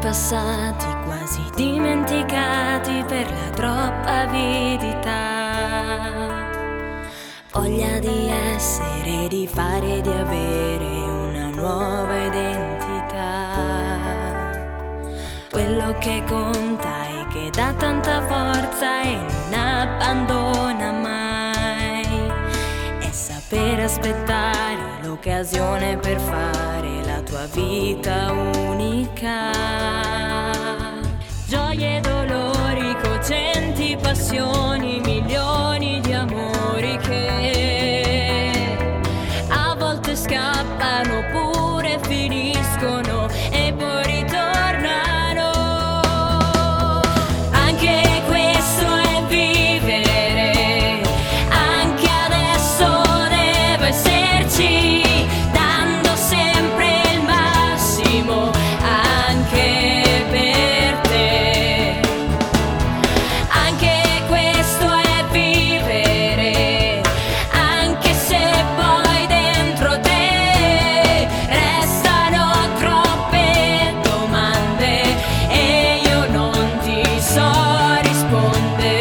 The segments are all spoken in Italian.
passati quasi dimenticati per la troppa avidità. Voglia di essere, di fare, di avere una nuova identità. Quello che conta e che dà tanta forza e non abbandona mai è saper aspettare l'occasione per fare la tua vita unica. Gioie e dolori, cocenti passioni, milioni di amori che a volte scappano oppure finiscono e poi ritornano. Anche questo è vivere, anche adesso devo esserci, dando sempre il massimo anche per te. Anche questo è vivere, anche se poi dentro te restano troppe domande e io non ti so rispondere.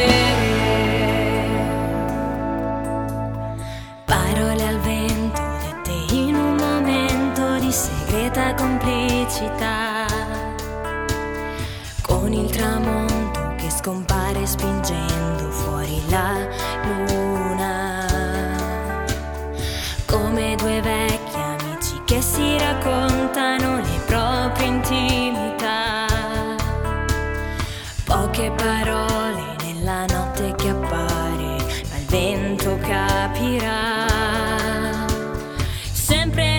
Parole al vento dette in un momento di segreta complicità, con il tramonto che scompare spingendo fuori la luna, come due vecchi amici che si raccontano le proprie intimità. Poche parole nella notte che appare, ma il vento capirà. Sempre